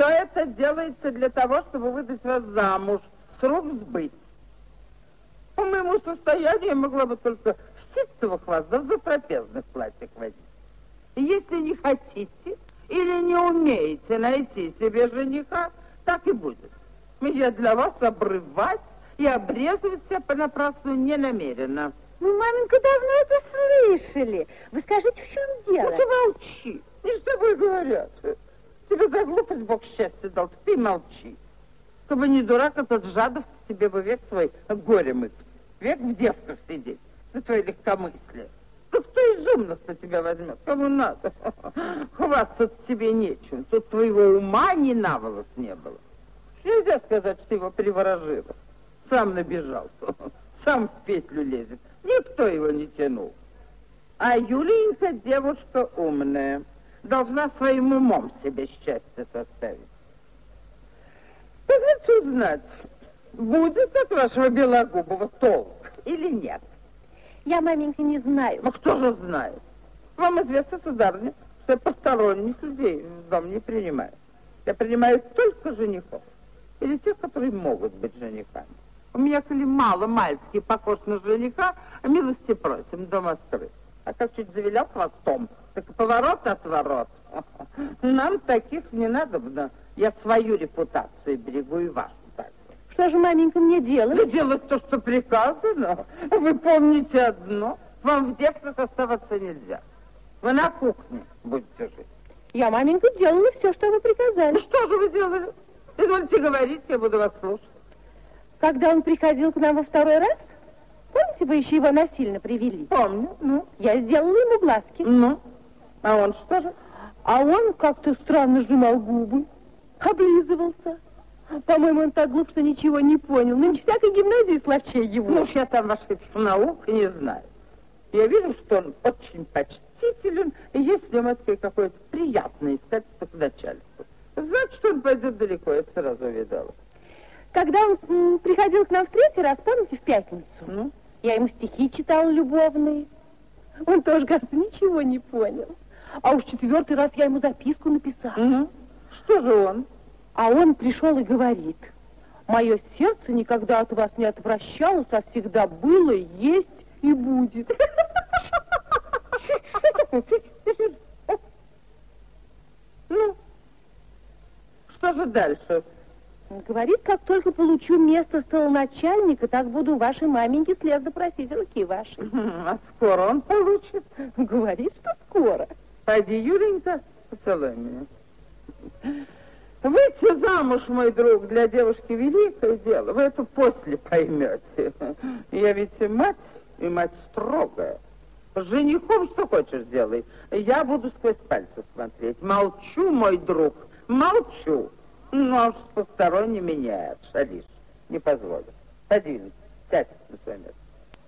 Все это делается для того, чтобы выдать вас замуж, срок сбыть. По моему состоянию я могла бы только в ситцевых вас, да в затрапезных платьях водить. И если не хотите или не умеете найти себе жениха, так и будет. Я для вас обрывать и обрезывать себя понапрасну не намерена. Ну, маменька, давно это слышали. Вы скажите, в чем дело? Ну, ты молчи. И с тобой говорят. Тебе за глупость Бог счастье дал, ты молчи. Чтобы не дурак этот Жадов, тебе бы век свой горе мыть. Век в девках сидеть за твое легкомыслие. Да кто из умных-то тебя возьмет? Кому надо? Хвастаться тебе нечем. Тут твоего ума ни на волос не было. Нельзя сказать, что ты его приворожила. Сам набежал, сам в петлю лезет. Никто его не тянул. А Юленька девушка умная. Должна своим умом себе счастье составить. Позвольте узнать, будет от вашего Белогубова толк или нет? Я, маменька, не знаю. Ну, кто же знает? Вам известно, сударыня, что я посторонних людей в дом не принимаю. Я принимаю только женихов. Или тех, которые могут быть женихами. У меня, коли мало-мальски похож на жениха, милости просим, дом открыт. А как чуть завилял хвостом, так и поворот-отворот. Нам таких не надо. Я свою репутацию берегу и вашу также. Что же, маменька, мне делать? Да делать то, что приказано. Вы помните одно. Вам в девках оставаться нельзя. Вы на кухне будете жить. Я, маменька, делала все, что вы приказали. Ну, что же вы делали? Извольте говорить, я буду вас слушать. Когда он приходил к нам во второй раз, помните, вы еще его насильно привели? Помню, ну. Я сделала ему глазки. Ну, а он что же? А он как-то странно сжимал губы, облизывался. По-моему, он так глуп, что ничего не понял. Нынче всякой гимназии славчей его. Ну уж я там ваших этих наук не знаю. Я вижу, что он очень почтителен, и есть в нем это какое-то приятное искательство к начальству. Значит, что он пойдет далеко, я сразу увидала. Когда он приходил к нам в третий раз, помните, в пятницу? Ну? Я ему стихи читала любовные. Он тоже, кажется, ничего не понял. А уж четвертый раз я ему записку написала. Угу. Что же он? А он пришел и говорит: мое сердце никогда от вас не отвращалось, а всегда было, есть и будет. Ну, что же дальше? Он говорит, как только получу место столоначальника, так буду вашей маменьке слезно просить руки вашей. А скоро он получит? Говорит, что скоро. Пойди, Юленька, поцелуй меня. Выйти замуж, мой друг, для девушки великое дело. Вы это после поймете. Я ведь мать, и мать строгая. С женихом что хочешь делай. Я буду сквозь пальцы смотреть. Молчу, мой друг, молчу. Ну, а уж с посторонними не отшалишь. Не позволю. Пойди, сядь на свое место.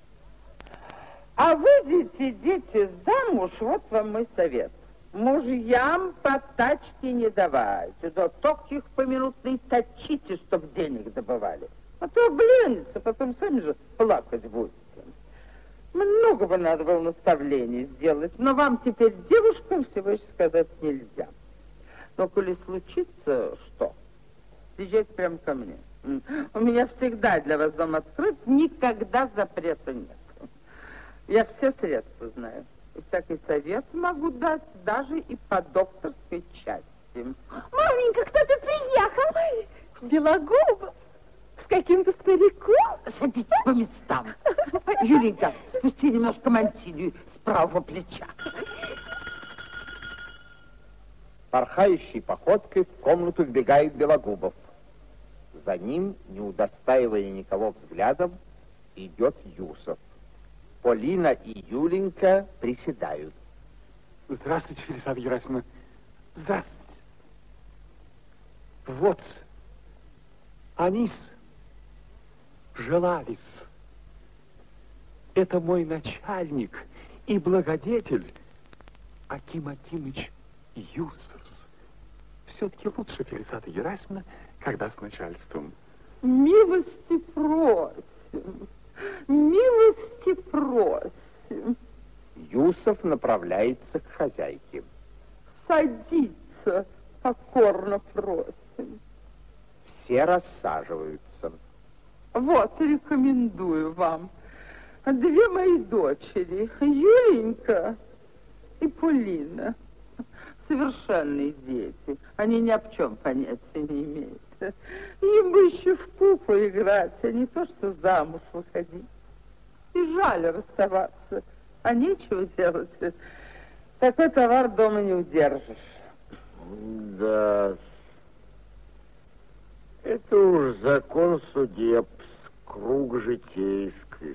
А выйдите, дети, замуж, вот вам мой совет. Мужьям по тачке не давайте, да только их поминутно и точите, чтоб денег добывали. А то обленятся, потом сами же плакать будете. Много бы надо было наставлений сделать, но вам теперь, девушкам, всего еще сказать нельзя. Но коли случится что, езжайте прямо ко мне. У меня всегда для вас дом открыт, никогда запрета нет. Я все средства знаю. И всякий совет могу дать, даже и по докторской части. Маменька, кто-то приехал. Белогубов. С каким-то стариком. Садитесь по местам. Юленька, спусти немножко мантилью с правого плеча. Порхающей походкой в комнату вбегает Белогубов. За ним, не удостаивая никого взглядом, идет Юсов. Полина и Юленька приседают. Здравствуйте, Елизавета Герасимовна. Здравствуйте. Вот, Анис, Желавис. Это мой начальник и благодетель Аким Акимыч Юсов. Все-таки лучше, Елизавета Герасимовна, когда с начальством. Милости просим. Милости просим. Юсов направляется к хозяйке. Садиться покорно просим. Все рассаживаются. Вот, рекомендую вам. Две мои дочери, Юленька и Полина. Совершенные дети. Они ни об чем понятия не имеют. Им бы еще в пупу играть, а не то, что замуж выходить. И жаль расставаться, а нечего делать. Такой товар дома не удержишь. Да, это уж закон судеб, круг житейский.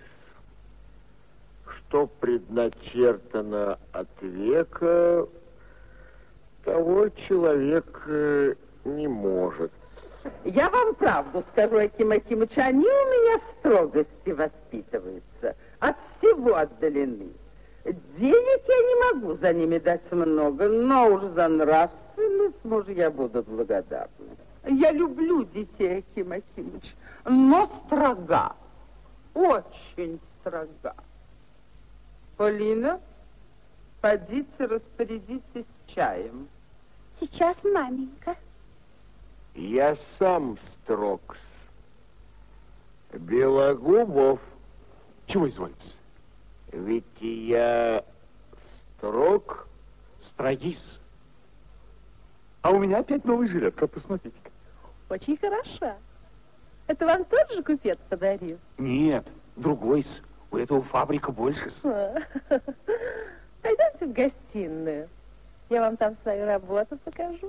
Что предначертано от века, того человек не может. Я вам правду скажу, Аким Акимыч, они у меня в строгости воспитываются, от всего отдалены. Денег я не могу за ними дать много, но уж за нравственность мужья будут благодарны. Я люблю детей, Аким Акимыч, но строга, очень строга. Полина, подите распорядитесь чаем. Сейчас, маменька. Я сам строг. Белогубов, Чего изволите? ведь я строг. Строгис. А у меня опять новая жилетка, посмотрите-ка. Очень хороша. Это вам тот же купец подарил? Нет, другой. У этого фабрика больше. Пойдемте в гостиную. Я вам там свою работу покажу.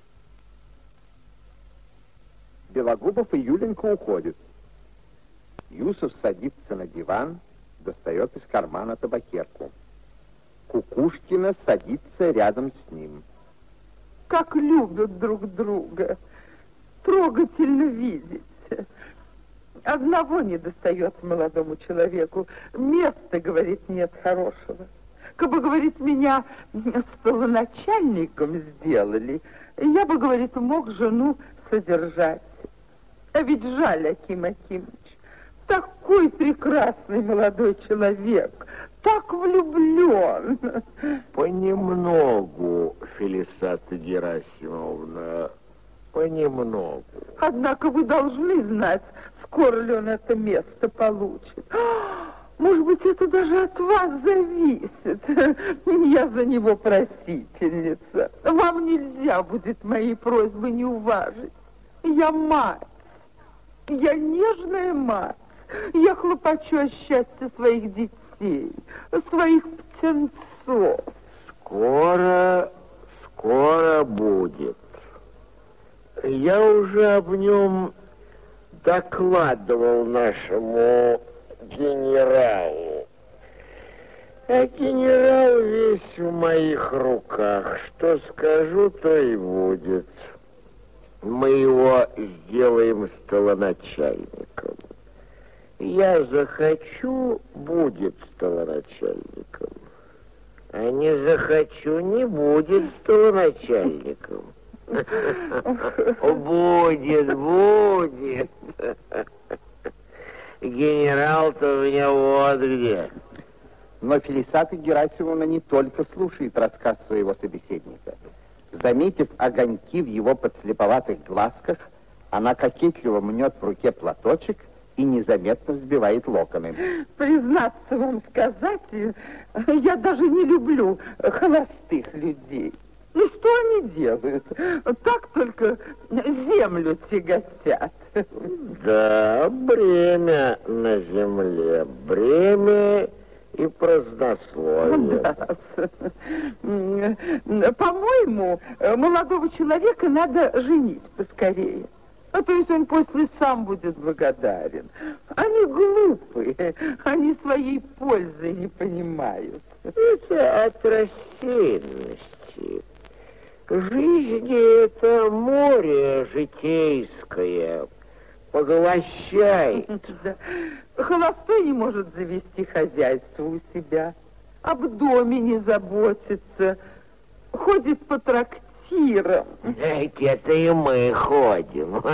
Белогубов и Юленька уходят. Юсов садится на диван, достает из кармана табакерку. Кукушкина садится рядом с ним. Как любят друг друга. Трогательно видеть. Одного не достает молодому человеку. Места, говорит, нет хорошего. Кабы, говорит, меня столоначальником сделали, я бы, говорит, мог жену содержать. А ведь жаль, Аким Акимыч, такой прекрасный молодой человек, так влюблен. Понемногу, Фелисата Герасимовна, понемногу. Однако вы должны знать, скоро ли он это место получит. Может быть, это даже от вас зависит. Я за него просительница. Вам нельзя будет мои просьбы не уважить. Я мать. Я нежная мать. Я хлопочу о счастье своих детей, своих птенцов. Скоро будет. Я уже об нем докладывал нашему генералу. А генерал весь в моих руках. Что скажу, то и будет. Мы его сделаем столоначальником. Я захочу, будет столоначальником. А не захочу, не будет столоначальником. Будет. Генерал-то у меня вот где. Но Фелисата Герасимовна не только слушает рассказ своего собеседника. Заметив огоньки в его подслеповатых глазках, она кокетливо мнет в руке платочек и незаметно взбивает локоны. Признаться вам сказать, я даже не люблю холостых людей. Ну, что они делают? Так только землю тяготят. Да, бремя на земле, бремя и празднословие. Да. По-моему, молодого человека надо женить поскорее. А то есть он после сам будет благодарен. Они глупые, они своей пользы не понимают. Это от рассеянности. Жизнь — это море житейское, поглощает. Да. Холостой не может завести хозяйство у себя, об доме не заботится, ходит по трактирам. Знаете, это и мы ходим.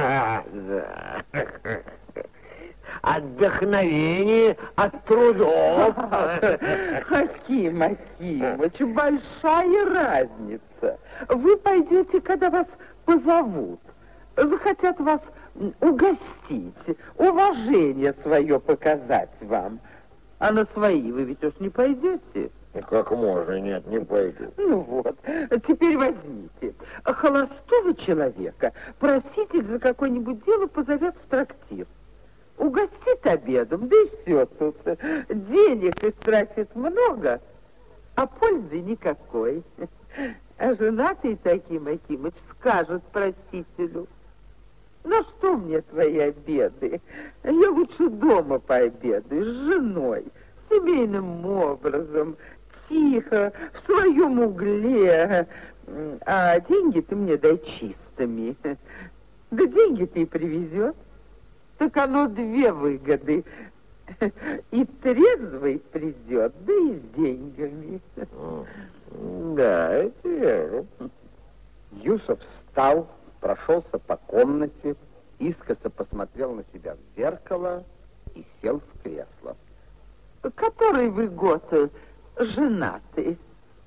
Отдохновение от трудов. Аким Акимыч, большая разница. Вы пойдете, когда вас позовут. Захотят вас угостить, уважение свое показать вам. А на свои вы ведь уж не пойдете. Как можно? Нет, не пойду. Ну вот, теперь возьмите. Холостого человека проситель за какое-нибудь дело позовет в трактир. Угостит обедом, да и все тут. Денег истратит много, а пользы никакой. А женатый Таким Акимыч скажет просителю: на что мне твои обеды? Я лучше дома пообедаю с женой, семейным образом, тихо, в своем угле. А деньги ты мне дай чистыми. Да деньги ты и привезет. Так оно две выгоды. И трезвый придет, да и с деньгами. Да, это верно. Юсов встал, прошелся по комнате, искоса посмотрел на себя в зеркало и сел в кресло. Который вы год женаты?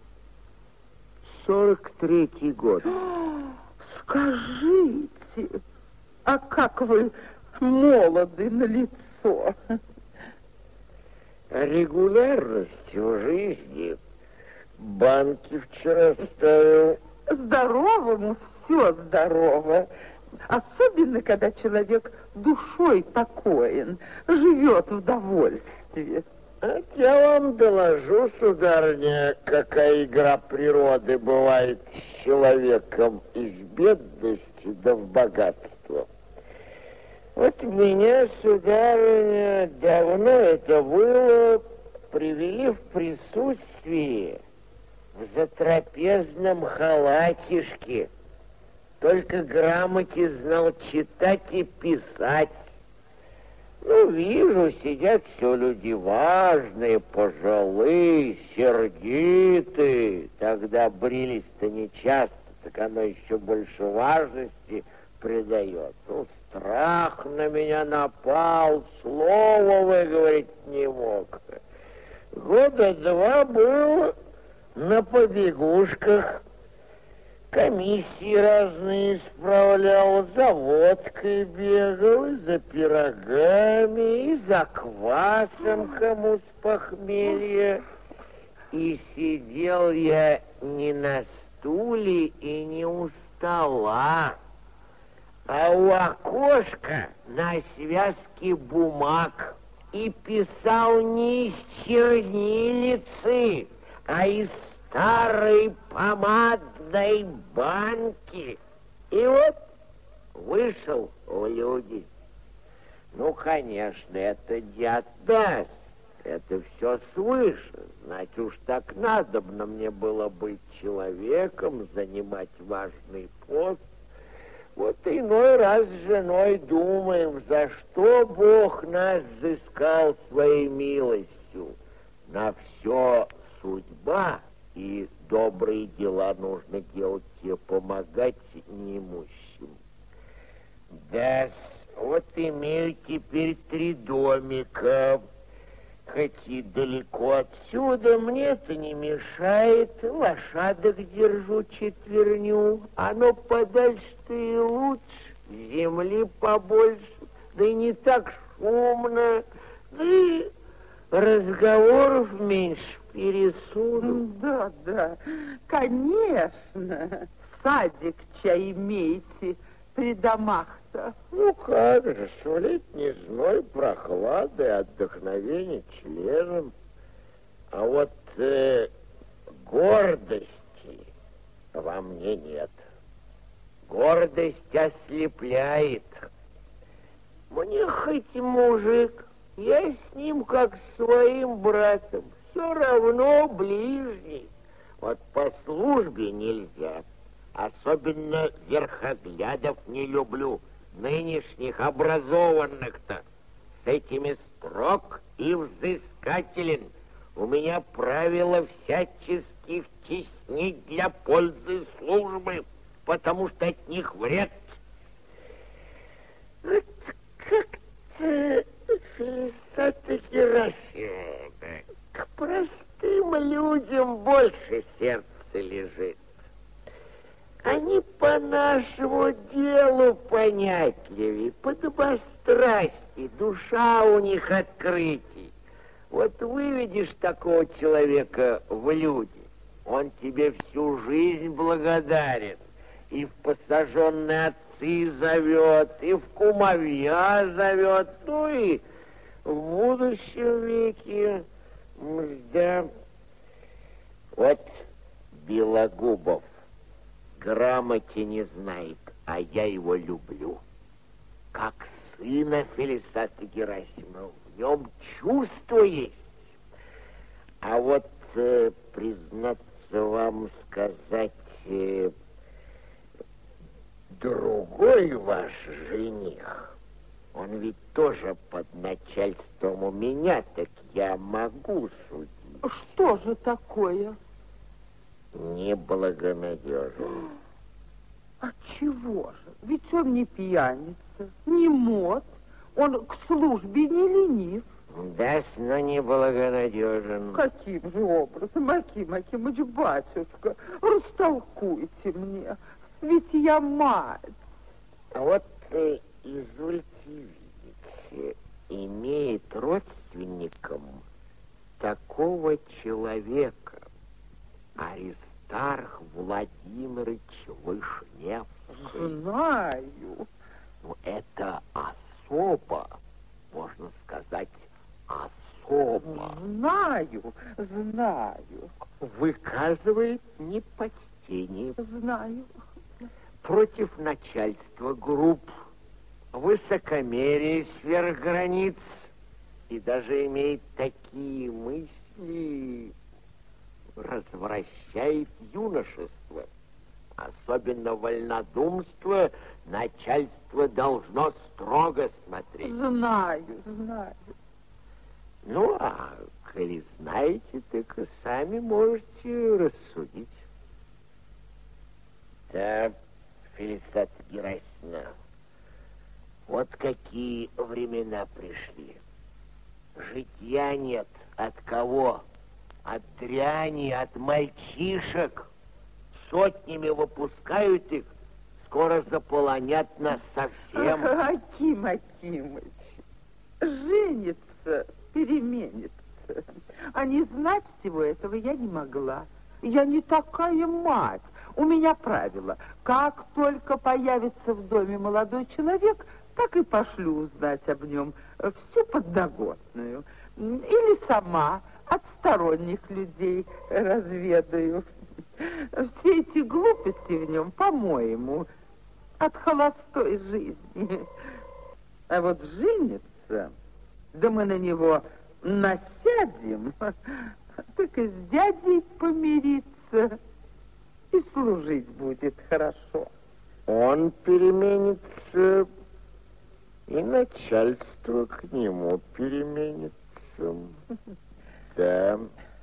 43-й год. Скажите, а как вы молоды на лицо? Регулярность в жизни. Банки вчера ставил. Здоровому все здорово. Особенно, когда человек душой покоен, живет в довольстве. А я вам доложу, сударыня, какая игра природы бывает с человеком из бедности да в богатство. Вот меня, сударыня, давно это было, привели в присутствии в затрапезном халатишке. Только грамоте знал читать и писать. Ну, вижу, сидят все люди важные, пожилые, сердитые. Тогда брились-то нечасто, так оно еще больше важности придает. Ну, страх на меня напал, слова выговорить не мог. Года 2 был на побегушках, комиссии разные исправлял, за водкой бегал, и за пирогами, и за квасом, кому с похмелья. И сидел я не на стуле и не у стола, а у окошка на связке бумаг. И писал не из чернилицы, а из старой помадной банки. И вот вышел в люди. Ну, конечно, это не отдаст. Это все свыше. Значит, уж так надобно мне было быть человеком, занимать важный пост. Вот иной раз с женой думаем, за что Бог нас взыскал своей милостью. На все судьба, и добрые дела нужно делать и помогать неимущим. Да, вот имею теперь 3 домика. Хоть и далеко отсюда, мне это не мешает. Лошадок держу 4, оно подальше-то и лучше, земли побольше, да и не так шумно, да и разговоров меньше пересуду. Да, конечно. Садик чай имеете при домах-то. Ну как же, в летний зной, прохлада и отдохновение членом. А вот гордости во мне нет. Гордость ослепляет. Мне хоть мужик, я с ним как с своим братом, все равно ближний. Вот по службе нельзя. Особенно верхоглядов не люблю, нынешних образованных-то. С этими строг и взыскателен. У меня правило всячески втеснить для пользы службы, потому что от них вред. Вот как-то Фелисата Герасимовна, к простым людям больше сердце лежит. Они по нашему делу понятливее, подобострастней, душа у них открытий. Вот выведешь такого человека в люди, он тебе всю жизнь благодарен. И в посаженные отцы зовет, и в кумовья зовет, ну и в будущем веке, да. Вот Белогубов грамоте не знает, а я его люблю. Как сына Фелисата Герасимова, в нем чувство есть. А вот, признаться вам сказать, другой ваш жених, он ведь тоже под начальством у меня, так я могу судить. Что же такое? Неблагонадежен. А чего же? Ведь он не пьяница, не мод, он к службе не ленив. Да, но неблагонадежен. Каким же образом, Аким Акимыч, батюшка, растолкуйте мне, ведь я мать. А вот извольте видеть, имеет родственником такого человека Аристарх Владимирович Вышневский. Знаю. Ну, это особо, можно сказать, особо. Знаю, знаю. Выказывает непочтение. Знаю. Против начальства групп, высокомерие сверх границ, и даже имеет такие мысли, развращает юношество. Особенно вольнодумство начальство должно строго смотреть. Знаю, знаю. Ну, а коли знаете, так и сами можете рассудить. Да, Фелисата Герасимовна, вот какие времена пришли. Житья нет. От кого? От дряни, от мальчишек. Сотнями выпускают их, скоро заполонят нас совсем. Аким Акимыч, женится, переменится. А не знать всего этого я не могла. Я не такая мать. У меня правило. Как только появится в доме молодой человек, так и пошлю узнать об нем всю подноготную. Или сама от сторонних людей разведаю. Все эти глупости в нем, по-моему, от холостой жизни. А вот женится, да мы на него насядем, так и с дядей помириться, и служить будет хорошо. Он переменится, и начальство к нему переменится. Да.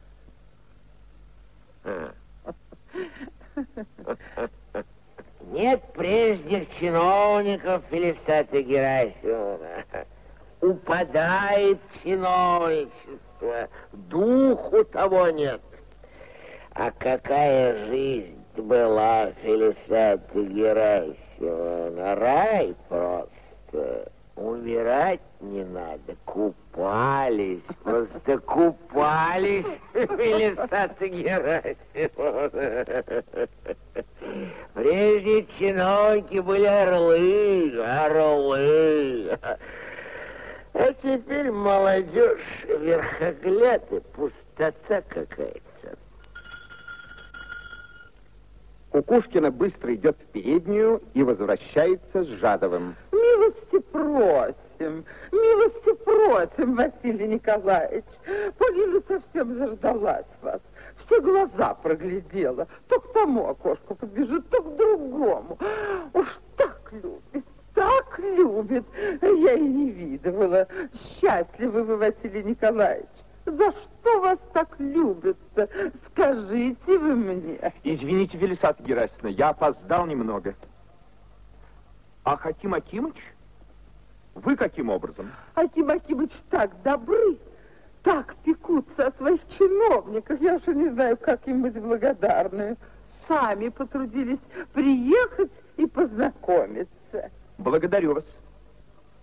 Нет прежних чиновников, Фелисата Герасимовна. Упадает чиновничество, духу того нет. А какая жизнь была, Фелисата Герасимовна, рай просто. Умирать не надо, купались, просто купались, Фелисата Герасимовна. Прежде чиновники были орлы. А теперь молодежь верхогляд и пустота какая-то. Кукушкина быстро идет в переднюю и возвращается с Жадовым. Милости просим, Василий Николаевич. Полина совсем заждалась вас. Все глаза проглядела. То к тому окошку подбежит, то к другому. Уж так любит. Я и не видывала. Счастливы вы, Василий Николаевич. За что вас так любят-то? Скажите вы мне. Извините, Фелисата Герасимовна, я опоздал немного. А Аким Акимыч? Вы каким образом? Аким Акимыч так добры, так пекутся о своих чиновниках. Я уж не знаю, как им быть благодарны. сами потрудились приехать и познакомиться. Благодарю вас.